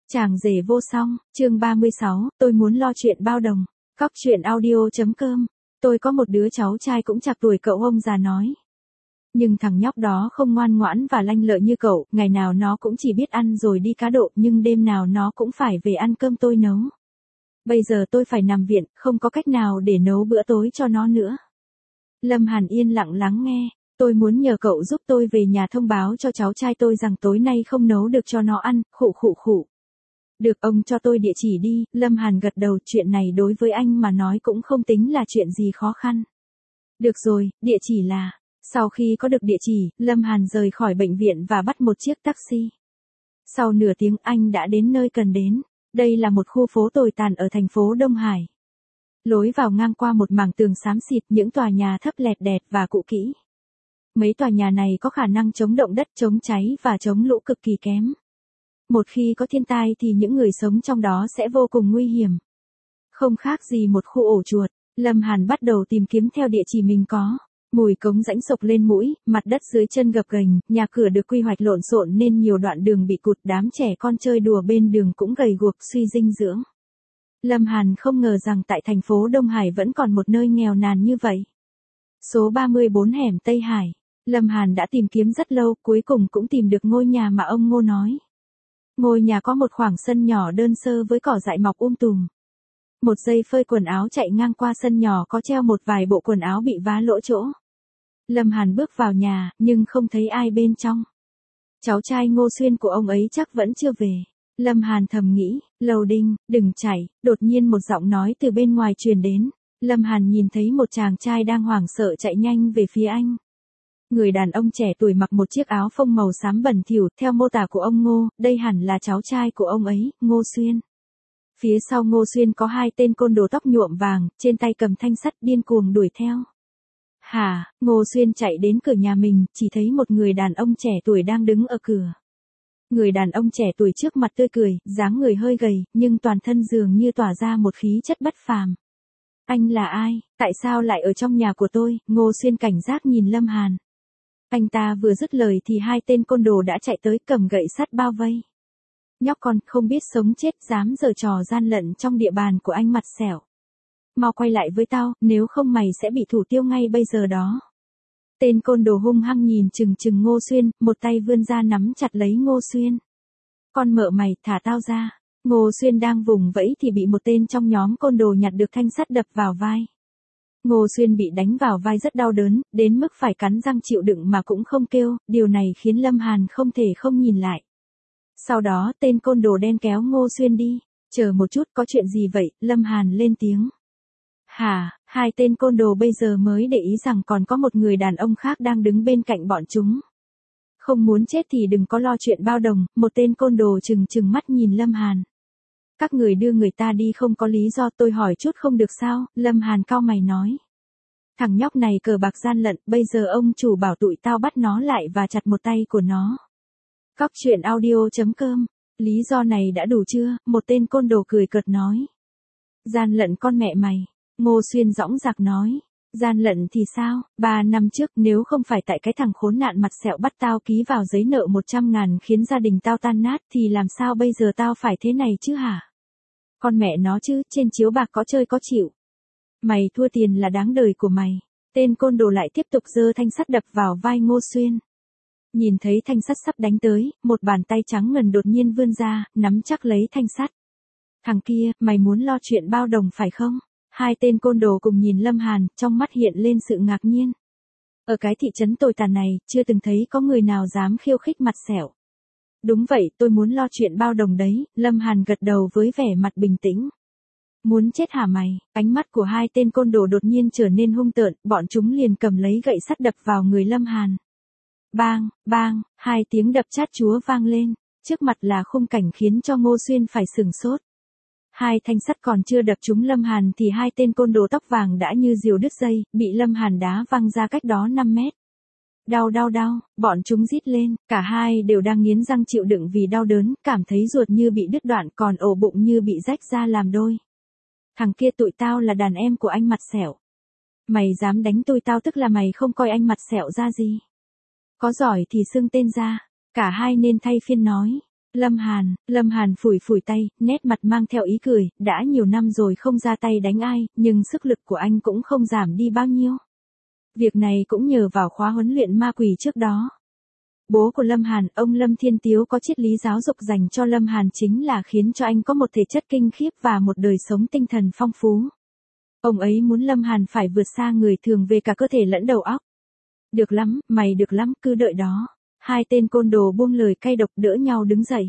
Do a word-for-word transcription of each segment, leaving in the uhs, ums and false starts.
Chàng rể vô song, chương ba mươi sáu, tôi muốn lo chuyện bao đồng. Cóc truyện audio.com. Tôi có một đứa cháu trai cũng chạc tuổi cậu, ông già nói. Nhưng thằng nhóc đó không ngoan ngoãn và lanh lợi như cậu, ngày nào nó cũng chỉ biết ăn rồi đi cá độ, nhưng đêm nào nó cũng phải về ăn cơm tôi nấu. Bây giờ tôi phải nằm viện, không có cách nào để nấu bữa tối cho nó nữa. Lâm Hàn yên lặng lắng nghe. Tôi muốn nhờ cậu giúp tôi về nhà thông báo cho cháu trai tôi rằng tối nay không nấu được cho nó ăn, khụ khụ khụ. Được, ông cho tôi địa chỉ đi. Lâm Hàn gật đầu, chuyện này đối với anh mà nói cũng không tính là chuyện gì khó khăn. Được rồi, địa chỉ là... Sau khi có được địa chỉ, Lâm Hàn rời khỏi bệnh viện và bắt một chiếc taxi. Sau nửa tiếng anh đã đến nơi cần đến. Đây là một khu phố tồi tàn ở thành phố Đông Hải. Lối vào ngang qua một mảng tường xám xịt, những tòa nhà thấp lẹt đẹt và cũ kỹ. Mấy tòa nhà này có khả năng chống động đất, chống cháy và chống lũ cực kỳ kém. Một khi có thiên tai thì những người sống trong đó sẽ vô cùng nguy hiểm. Không khác gì một khu ổ chuột. Lâm Hàn bắt đầu tìm kiếm theo địa chỉ mình có. Mùi cống rãnh sộc lên mũi, mặt đất dưới chân gập ghềnh, nhà cửa được quy hoạch lộn xộn nên nhiều đoạn đường bị cụt, đám trẻ con chơi đùa bên đường cũng gầy guộc, suy dinh dưỡng. Lâm Hàn không ngờ rằng tại thành phố Đông Hải vẫn còn một nơi nghèo nàn như vậy. Số ba mươi bốn hẻm Tây Hải. Lâm Hàn đã tìm kiếm rất lâu, cuối cùng cũng tìm được ngôi nhà mà ông Ngô nói. Ngôi nhà có một khoảng sân nhỏ đơn sơ với cỏ dại mọc um tùm. Một dây phơi quần áo chạy ngang qua sân nhỏ có treo một vài bộ quần áo bị vá lỗ chỗ. Lâm Hàn bước vào nhà, nhưng không thấy ai bên trong. Cháu trai Ngô Xuyên của ông ấy chắc vẫn chưa về. Lâm Hàn thầm nghĩ, Lầu Đinh, đừng chạy. Đột nhiên một giọng nói từ bên ngoài truyền đến. Lâm Hàn nhìn thấy một chàng trai đang hoảng sợ chạy nhanh về phía anh. Người đàn ông trẻ tuổi mặc một chiếc áo phông màu xám bẩn thỉu, theo mô tả của ông Ngô, đây hẳn là cháu trai của ông ấy, Ngô Xuyên. Phía sau Ngô Xuyên có hai tên côn đồ tóc nhuộm vàng, trên tay cầm thanh sắt điên cuồng đuổi theo. Hả, Ngô Xuyên chạy đến cửa nhà mình, chỉ thấy một người đàn ông trẻ tuổi đang đứng ở cửa. Người đàn ông trẻ tuổi trước mặt tươi cười, dáng người hơi gầy, nhưng toàn thân dường như tỏa ra một khí chất bất phàm. Anh là ai, tại sao lại ở trong nhà của tôi? Ngô Xuyên cảnh giác nhìn Lâm Hàn. Anh ta vừa dứt lời thì hai tên côn đồ đã chạy tới cầm gậy sắt bao vây. Nhóc con, không biết sống chết, dám giở trò gian lận trong địa bàn của anh mặt xẻo. Mau quay lại với tao, nếu không mày sẽ bị thủ tiêu ngay bây giờ đó. Tên côn đồ hung hăng nhìn chừng chừng Ngô Xuyên, một tay vươn ra nắm chặt lấy Ngô Xuyên. Con mợ mày, thả tao ra. Ngô Xuyên đang vùng vẫy thì bị một tên trong nhóm côn đồ nhặt được thanh sắt đập vào vai. Ngô Xuyên bị đánh vào vai rất đau đớn, đến mức phải cắn răng chịu đựng mà cũng không kêu, điều này khiến Lâm Hàn không thể không nhìn lại. Sau đó tên côn đồ đen kéo Ngô Xuyên đi. Chờ một chút, có chuyện gì vậy? Lâm Hàn lên tiếng. Hả, hai tên côn đồ bây giờ mới để ý rằng còn có một người đàn ông khác đang đứng bên cạnh bọn chúng. Không muốn chết thì đừng có lo chuyện bao đồng, một tên côn đồ trừng trừng mắt nhìn Lâm Hàn. Các người đưa người ta đi không có lý do, tôi hỏi chút không được sao? Lâm Hàn cau mày nói. Thằng nhóc này cờ bạc gian lận, bây giờ ông chủ bảo tụi tao bắt nó lại và chặt một tay của nó. Cóc truyện audio.com. Lý do này đã đủ chưa? Một tên côn đồ cười cợt nói. Gian lận con mẹ mày. Ngô Xuyên dõng dạc nói. Gian lận thì sao? Ba năm trước nếu không phải tại cái thằng khốn nạn mặt sẹo bắt tao ký vào giấy nợ một trăm ngàn khiến gia đình tao tan nát thì làm sao bây giờ tao phải thế này chứ hả? Con mẹ nó chứ, trên chiếu bạc có chơi có chịu. Mày thua tiền là đáng đời của mày. Tên côn đồ lại tiếp tục giơ thanh sắt đập vào vai Ngô Xuyên. Nhìn thấy thanh sắt sắp đánh tới, một bàn tay trắng ngần đột nhiên vươn ra, nắm chắc lấy thanh sắt. Thằng kia, mày muốn lo chuyện bao đồng phải không? Hai tên côn đồ cùng nhìn Lâm Hàn, trong mắt hiện lên sự ngạc nhiên. Ở cái thị trấn tồi tàn này, chưa từng thấy có người nào dám khiêu khích mặt sẹo. Đúng vậy, tôi muốn lo chuyện bao đồng đấy. Lâm Hàn gật đầu với vẻ mặt bình tĩnh. Muốn chết hả mày? Ánh mắt của hai tên côn đồ đột nhiên trở nên hung tợn, bọn chúng liền cầm lấy gậy sắt đập vào người Lâm Hàn. Bang, bang, hai tiếng đập chát chúa vang lên, trước mặt là khung cảnh khiến cho Ngô Xuyên phải sửng sốt. Hai thanh sắt còn chưa đập trúng Lâm Hàn thì hai tên côn đồ tóc vàng đã như diều đứt dây, bị Lâm Hàn đá văng ra cách đó năm mét. Đau đau đau, bọn chúng rít lên, cả hai đều đang nghiến răng chịu đựng vì đau đớn, cảm thấy ruột như bị đứt đoạn còn ổ bụng như bị rách ra làm đôi. Thằng kia tụi tao là đàn em của anh mặt sẹo. Mày dám đánh tụi tao tức là mày không coi anh mặt sẹo ra gì. Có giỏi thì xưng tên ra, cả hai nên thay phiên nói. Lâm Hàn, Lâm Hàn phủi phủi tay, nét mặt mang theo ý cười, đã nhiều năm rồi không ra tay đánh ai, nhưng sức lực của anh cũng không giảm đi bao nhiêu. Việc này cũng nhờ vào khóa huấn luyện ma quỷ trước đó. Bố của Lâm Hàn, ông Lâm Thiên Tiếu có triết lý giáo dục dành cho Lâm Hàn chính là khiến cho anh có một thể chất kinh khiếp và một đời sống tinh thần phong phú. Ông ấy muốn Lâm Hàn phải vượt xa người thường về cả cơ thể lẫn đầu óc. Được lắm, mày được lắm, cứ đợi đó. Hai tên côn đồ buông lời cay độc đỡ nhau đứng dậy.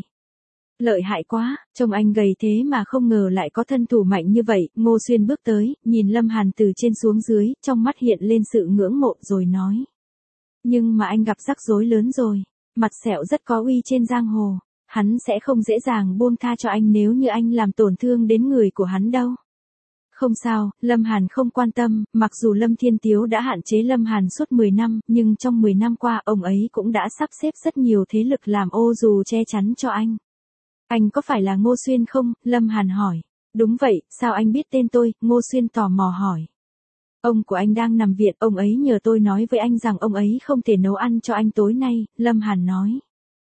Lợi hại quá, trông anh gầy thế mà không ngờ lại có thân thủ mạnh như vậy. Ngô Xuyên bước tới, nhìn Lâm Hàn từ trên xuống dưới, trong mắt hiện lên sự ngưỡng mộ rồi nói. Nhưng mà anh gặp rắc rối lớn rồi, mặt sẹo rất có uy trên giang hồ, hắn sẽ không dễ dàng buông tha cho anh nếu như anh làm tổn thương đến người của hắn đâu. Không sao, Lâm Hàn không quan tâm, mặc dù Lâm Thiên Tiếu đã hạn chế Lâm Hàn suốt mười năm, nhưng trong mười năm qua ông ấy cũng đã sắp xếp rất nhiều thế lực làm ô dù che chắn cho anh. Anh có phải là Ngô Xuyên không? Lâm Hàn hỏi. Đúng vậy, sao anh biết tên tôi? Ngô Xuyên tò mò hỏi. Ông của anh đang nằm viện, ông ấy nhờ tôi nói với anh rằng ông ấy không thể nấu ăn cho anh tối nay, Lâm Hàn nói.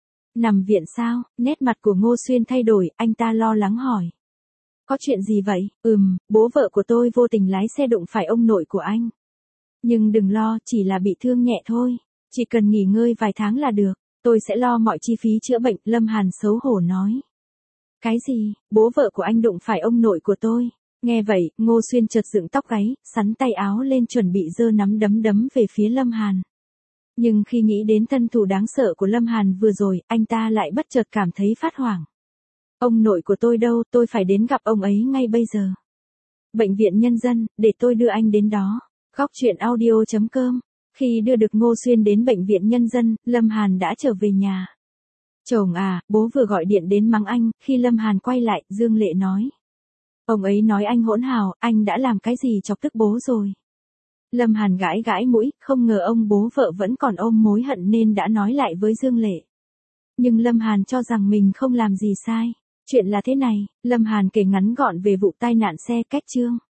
Nằm viện sao? Nét mặt của Ngô Xuyên thay đổi, anh ta lo lắng hỏi. Có chuyện gì vậy? Ừm, bố vợ của tôi vô tình lái xe đụng phải ông nội của anh. Nhưng đừng lo, chỉ là bị thương nhẹ thôi. Chỉ cần nghỉ ngơi vài tháng là được. Tôi sẽ lo mọi chi phí chữa bệnh, Lâm Hàn xấu hổ nói. Cái gì? Bố vợ của anh đụng phải ông nội của tôi. Nghe vậy, Ngô Xuyên chợt dựng tóc gáy, sắn tay áo lên chuẩn bị giơ nắm đấm đấm về phía Lâm Hàn. Nhưng khi nghĩ đến thân thủ đáng sợ của Lâm Hàn vừa rồi, anh ta lại bất chợt cảm thấy phát hoảng. Ông nội của tôi đâu, tôi phải đến gặp ông ấy ngay bây giờ. Bệnh viện Nhân dân, để tôi đưa anh đến đó. Góc truyện audio chấm com. Khi đưa được Ngô Xuyên đến bệnh viện Nhân dân, Lâm Hàn đã trở về nhà. Chồng à, bố vừa gọi điện đến mắng anh. Khi Lâm Hàn quay lại, Dương Lệ nói. Ông ấy nói anh hỗn hào, anh đã làm cái gì chọc tức bố rồi. Lâm Hàn gãi gãi mũi, không ngờ ông bố vợ vẫn còn ôm mối hận nên đã nói lại với Dương Lệ. Nhưng Lâm Hàn cho rằng mình không làm gì sai. Chuyện là thế này, Lâm Hàn kể ngắn gọn về vụ tai nạn xe cách chương.